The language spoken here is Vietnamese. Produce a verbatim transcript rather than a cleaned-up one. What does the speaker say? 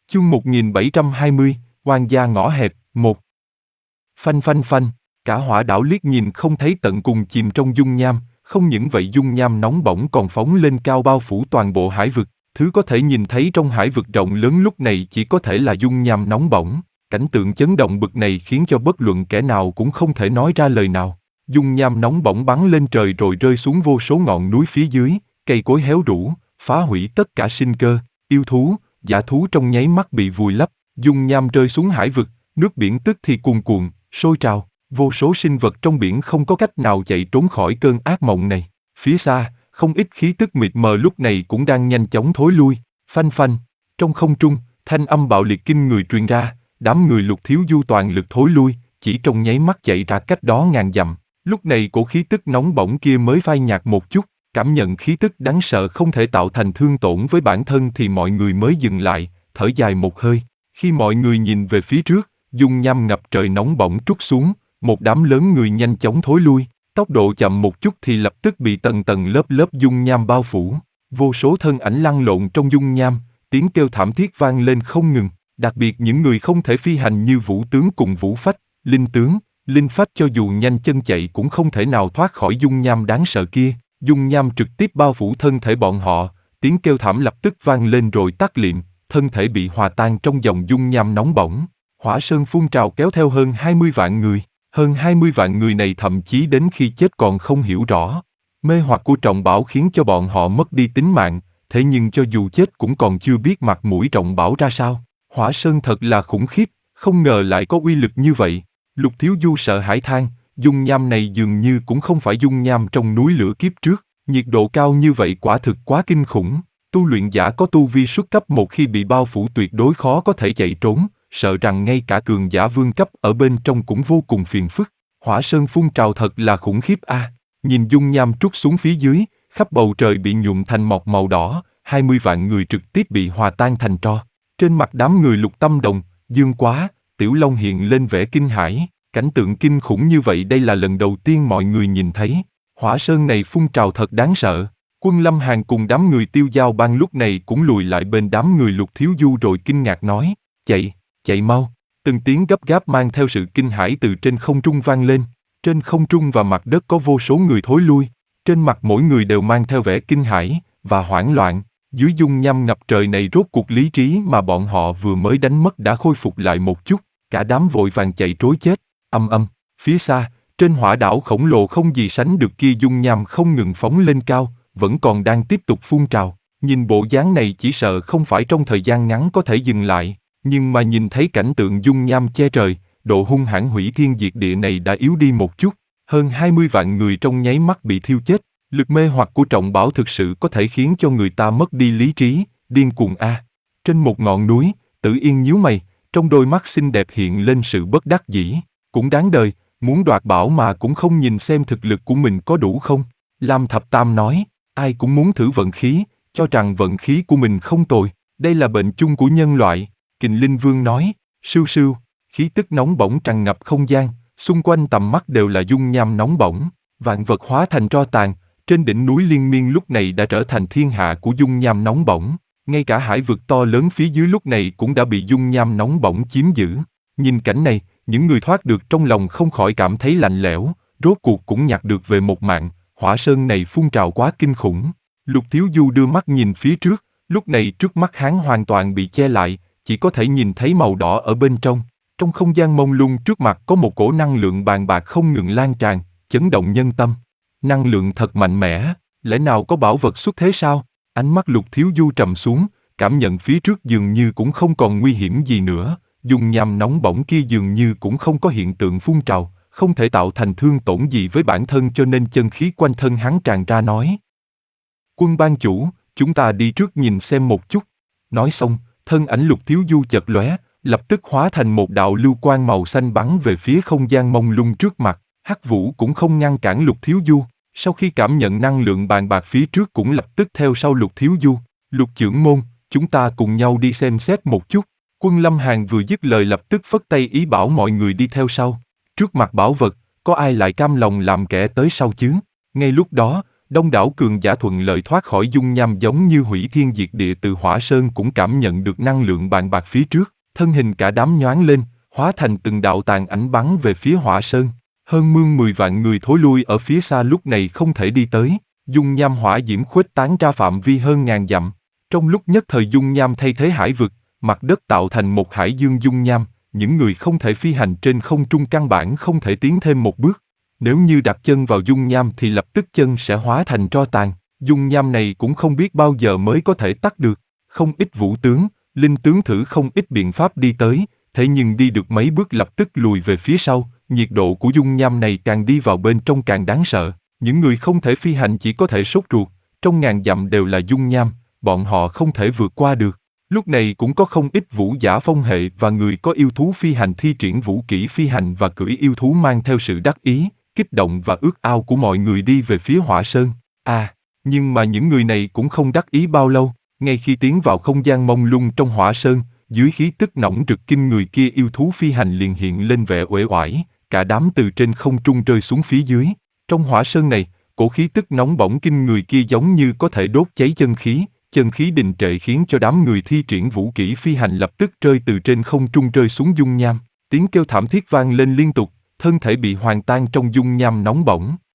Chương một nghìn bảy trăm hai mươi, oan gia ngõ hẹp, một. Phanh phanh phanh, cả hỏa đảo liếc nhìn không thấy tận cùng chìm trong dung nham, không những vậy dung nham nóng bỏng còn phóng lên cao bao phủ toàn bộ hải vực, thứ có thể nhìn thấy trong hải vực rộng lớn lúc này chỉ có thể là dung nham nóng bỏng, cảnh tượng chấn động bực này khiến cho bất luận kẻ nào cũng không thể nói ra lời nào. Dung nham nóng bỏng bắn lên trời rồi rơi xuống vô số ngọn núi phía dưới, cây cối héo rũ, phá hủy tất cả sinh cơ, yêu thú, dã thú trong nháy mắt bị vùi lấp, dung nham rơi xuống hải vực, nước biển tức thì cuồn cuộn, sôi trào, vô số sinh vật trong biển không có cách nào chạy trốn khỏi cơn ác mộng này. Phía xa, không ít khí tức mịt mờ lúc này cũng đang nhanh chóng thối lui, phanh phanh, trong không trung, thanh âm bạo liệt kinh người truyền ra, đám người Lục Thiếu Du toàn lực thối lui, chỉ trong nháy mắt chạy ra cách đó ngàn dặm. Lúc này cổ khí tức nóng bỏng kia mới phai nhạt một chút, cảm nhận khí tức đáng sợ không thể tạo thành thương tổn với bản thân thì mọi người mới dừng lại, thở dài một hơi. Khi mọi người nhìn về phía trước, dung nham ngập trời nóng bỏng trút xuống, một đám lớn người nhanh chóng thối lui, tốc độ chậm một chút thì lập tức bị tầng tầng lớp lớp dung nham bao phủ. Vô số thân ảnh lăn lộn trong dung nham, tiếng kêu thảm thiết vang lên không ngừng, đặc biệt những người không thể phi hành như Vũ Tướng cùng Vũ Phách, Linh Tướng, Linh Phách cho dù nhanh chân chạy cũng không thể nào thoát khỏi dung nham đáng sợ kia. Dung nham trực tiếp bao phủ thân thể bọn họ, tiếng kêu thảm lập tức vang lên rồi tắt liệm, thân thể bị hòa tan trong dòng dung nham nóng bỏng. Hỏa sơn phun trào kéo theo hơn hai mươi vạn người, hơn hai mươi vạn người này thậm chí đến khi chết còn không hiểu rõ. Mê hoặc của Trọng Bảo khiến cho bọn họ mất đi tính mạng, thế nhưng cho dù chết cũng còn chưa biết mặt mũi Trọng Bảo ra sao. Hỏa sơn thật là khủng khiếp, không ngờ lại có uy lực như vậy. Lục Thiếu Du sợ hãi than, dung nham này dường như cũng không phải dung nham trong núi lửa kiếp trước, nhiệt độ cao như vậy quả thực quá kinh khủng. Tu luyện giả có tu vi xuất cấp một khi bị bao phủ tuyệt đối khó có thể chạy trốn, sợ rằng ngay cả cường giả vương cấp ở bên trong cũng vô cùng phiền phức. Hỏa sơn phun trào thật là khủng khiếp a. À. Nhìn dung nham trút xuống phía dưới, khắp bầu trời bị nhuộm thành mọc màu đỏ, hai mươi vạn người trực tiếp bị hòa tan thành tro. Trên mặt đám người Lục Tâm Đồng, Dương Quá, Tiểu Long hiện lên vẻ kinh hãi. Cảnh tượng kinh khủng như vậy đây là lần đầu tiên mọi người nhìn thấy. Hỏa sơn này phun trào thật đáng sợ. Quân Lâm Hàn cùng đám người Tiêu Giao Bang lúc này cũng lùi lại bên đám người Lục Thiếu Du rồi kinh ngạc nói, chạy, chạy mau. Từng tiếng gấp gáp mang theo sự kinh hãi từ trên không trung vang lên. Trên không trung và mặt đất có vô số người thối lui. Trên mặt mỗi người đều mang theo vẻ kinh hãi và hoảng loạn. Dưới dung nham ngập trời này rốt cuộc lý trí mà bọn họ vừa mới đánh mất đã khôi phục lại một chút. Cả đám vội vàng chạy trối chết. Âm âm, phía xa, trên hỏa đảo khổng lồ không gì sánh được kia dung nham không ngừng phóng lên cao, vẫn còn đang tiếp tục phun trào. Nhìn bộ dáng này chỉ sợ không phải trong thời gian ngắn có thể dừng lại, nhưng mà nhìn thấy cảnh tượng dung nham che trời, độ hung hãn hủy thiên diệt địa này đã yếu đi một chút. Hơn hai mươi vạn người trong nháy mắt bị thiêu chết, lực mê hoặc của Trọng Bảo thực sự có thể khiến cho người ta mất đi lý trí, điên cuồng a. À. Trên một ngọn núi, Tử Yên nhíu mày, trong đôi mắt xinh đẹp hiện lên sự bất đắc dĩ. Cũng đáng đời, muốn đoạt bảo mà cũng không nhìn xem thực lực của mình có đủ không. Lam Thập Tam nói, ai cũng muốn thử vận khí, cho rằng vận khí của mình không tồi, đây là bệnh chung của nhân loại. Kình Linh Vương nói, sưu sưu, khí tức nóng bỏng tràn ngập không gian, xung quanh tầm mắt đều là dung nham nóng bỏng, vạn vật hóa thành tro tàn, trên đỉnh núi Liên Miên lúc này đã trở thành thiên hạ của dung nham nóng bỏng, ngay cả hải vực to lớn phía dưới lúc này cũng đã bị dung nham nóng bỏng chiếm giữ. Nhìn cảnh này, những người thoát được trong lòng không khỏi cảm thấy lạnh lẽo, rốt cuộc cũng nhặt được về một mạng. Hỏa sơn này phun trào quá kinh khủng. Lục Thiếu Du đưa mắt nhìn phía trước, lúc này trước mắt hắn hoàn toàn bị che lại, chỉ có thể nhìn thấy màu đỏ ở bên trong. Trong không gian mông lung trước mặt có một cổ năng lượng bàn bạc không ngừng lan tràn, chấn động nhân tâm. Năng lượng thật mạnh mẽ, lẽ nào có bảo vật xuất thế sao? Ánh mắt Lục Thiếu Du trầm xuống, cảm nhận phía trước dường như cũng không còn nguy hiểm gì nữa. Dung nham nóng bỏng kia dường như cũng không có hiện tượng phun trào, không thể tạo thành thương tổn gì với bản thân cho nên chân khí quanh thân hắn tràn ra nói. Quân ban chủ, chúng ta đi trước nhìn xem một chút. Nói xong, thân ảnh Lục Thiếu Du chợt lóe, lập tức hóa thành một đạo lưu quang màu xanh bắn về phía không gian mông lung trước mặt. Hắc Vũ cũng không ngăn cản Lục Thiếu Du, sau khi cảm nhận năng lượng bàn bạc phía trước cũng lập tức theo sau Lục Thiếu Du. Lục trưởng môn, chúng ta cùng nhau đi xem xét một chút. Quân Lâm Hàn vừa dứt lời lập tức phất tay ý bảo mọi người đi theo sau. Trước mặt bảo vật, có ai lại cam lòng làm kẻ tới sau chứ? Ngay lúc đó, Đông đảo cường giả thuận lợi thoát khỏi dung nham giống như hủy thiên diệt địa từ hỏa sơn cũng cảm nhận được năng lượng bàn bạc phía trước, thân hình cả đám nhoáng lên, hóa thành từng đạo tàn ảnh bắn về phía hỏa sơn. Hơn mương mười vạn người thối lui ở phía xa lúc này không thể đi tới, dung nham hỏa diễm khuếch tán ra phạm vi hơn ngàn dặm. Trong lúc nhất thời dung nham thay thế hải vực, mặt đất tạo thành một hải dương dung nham, những người không thể phi hành trên không trung căn bản không thể tiến thêm một bước. Nếu như đặt chân vào dung nham thì lập tức chân sẽ hóa thành tro tàn, dung nham này cũng không biết bao giờ mới có thể tắt được. Không ít vũ tướng, linh tướng thử không ít biện pháp đi tới, thế nhưng đi được mấy bước lập tức lùi về phía sau, nhiệt độ của dung nham này càng đi vào bên trong càng đáng sợ. Những người không thể phi hành chỉ có thể sốt ruột, trong ngàn dặm đều là dung nham, bọn họ không thể vượt qua được. Lúc này cũng có không ít vũ giả phong hệ và người có yêu thú phi hành thi triển vũ kỹ phi hành và cưỡi yêu thú mang theo sự đắc ý, kích động và ước ao của mọi người đi về phía hỏa sơn. À, nhưng mà những người này cũng không đắc ý bao lâu, ngay khi tiến vào không gian mông lung trong hỏa sơn, dưới khí tức nóng rực kinh người kia yêu thú phi hành liền hiện lên vẻ uể oải, cả đám từ trên không trung rơi xuống phía dưới. Trong hỏa sơn này, cổ khí tức nóng bỏng kinh người kia giống như có thể đốt cháy chân khí, chân khí đình trệ khiến cho đám người thi triển vũ kỹ phi hành lập tức rơi từ trên không trung rơi xuống dung nham, tiếng kêu thảm thiết vang lên liên tục, thân thể bị hoàn tan trong dung nham nóng bỏng.